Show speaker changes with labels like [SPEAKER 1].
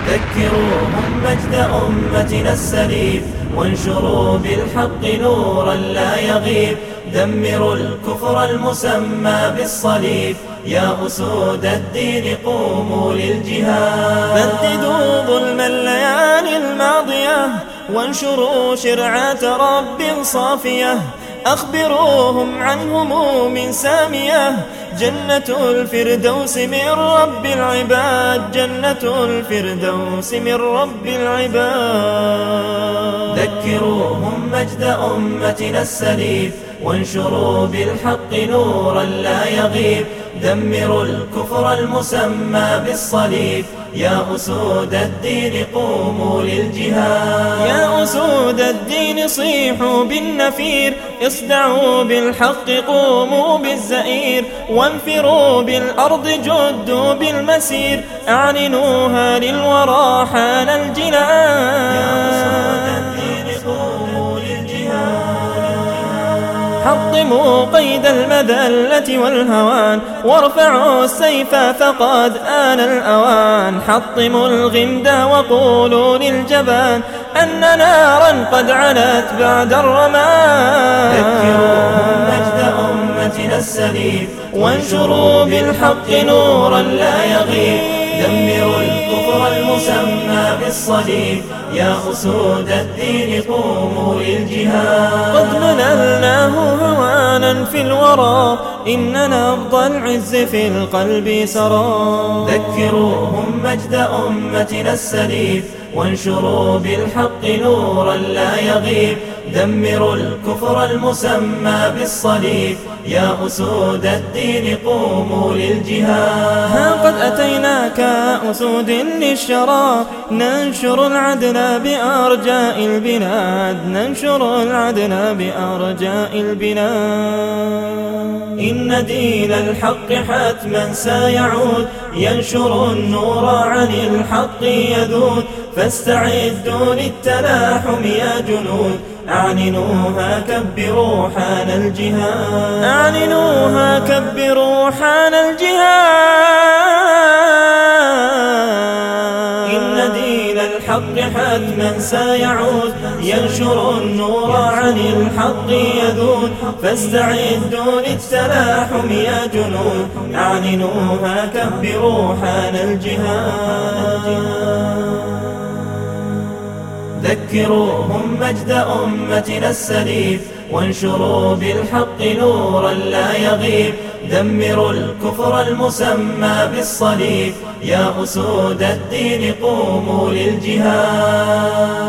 [SPEAKER 1] ذكروهم مجد أمتنا السليف، وانشروا بالحق نورا لا يغيب. دمروا الكفر المسمى بالصليب، يا أسود الدين قوموا للجهاد.
[SPEAKER 2] بددوا ظلم الليالي الماضية، وانشروا شرعة رب صافية. أخبروهم عن هموم سامية، جنة الفردوس من رب العباد، جنة الفردوس من رب العباد.
[SPEAKER 1] ذكروهم مجد أمتنا السليف، وانشروا بالحق نورا لا يغيب. دمروا الكفر المسمى بالصليب، يا أسود الدين قوموا للجهاد.
[SPEAKER 2] يا أسود الدين صيحوا بالنفير، اصدعوا بالحق قوموا بالزئير. وانفروا بالأرض جدوا بالمسير، أعلنوها للورى حان الجنان. حطموا قيد المذلة والهوان، وارفعوا السيف فقد آن الأوان. حطموا الغمد وقولوا للجبان، أن نارا قد علت بعد الرمان.
[SPEAKER 1] ذكروهم مجد أمتنا السليف، وانشروا بالحق نورا لا يغيب. دمروا الكفر المسمى بالصليب، يا أسود الدين قوموا للجهاد.
[SPEAKER 2] قد مللناه هوانا في الورى، إن نبض العز في القلب سرى.
[SPEAKER 1] ذكروهم مجد أمتنا السليف، وانشروا بالحق نورا لا يغيب. دمروا الكفر المسمى بالصليب، يا أسود الدين قوموا للجهاد.
[SPEAKER 2] ها قد أتيناك أسود للشرى، ننشر العدل بأرجاء البلاد، ننشر العدل بأرجاء البلاد.
[SPEAKER 1] إن دين الحق حتما سيعود، ينشر النور عن الحق يذود. فاستعدوا للتلاحم يا جنود، أعلنوها كبروا حان الجهاد.
[SPEAKER 2] أعلنوها كبروا حان الجهاد.
[SPEAKER 1] إن دين الحق حتما سيعود، ينشر النور عن الحق يذود. فاستعدوا للتلاحم يا جنود، أعلنوها كبروا حان الجهاد. ذكروهم مجد أمتنا السليف، وانشروا بالحق نورا لا يغيب. دمروا الكفر المسمى بالصليب، يا أسود الدين قوموا للجهاد.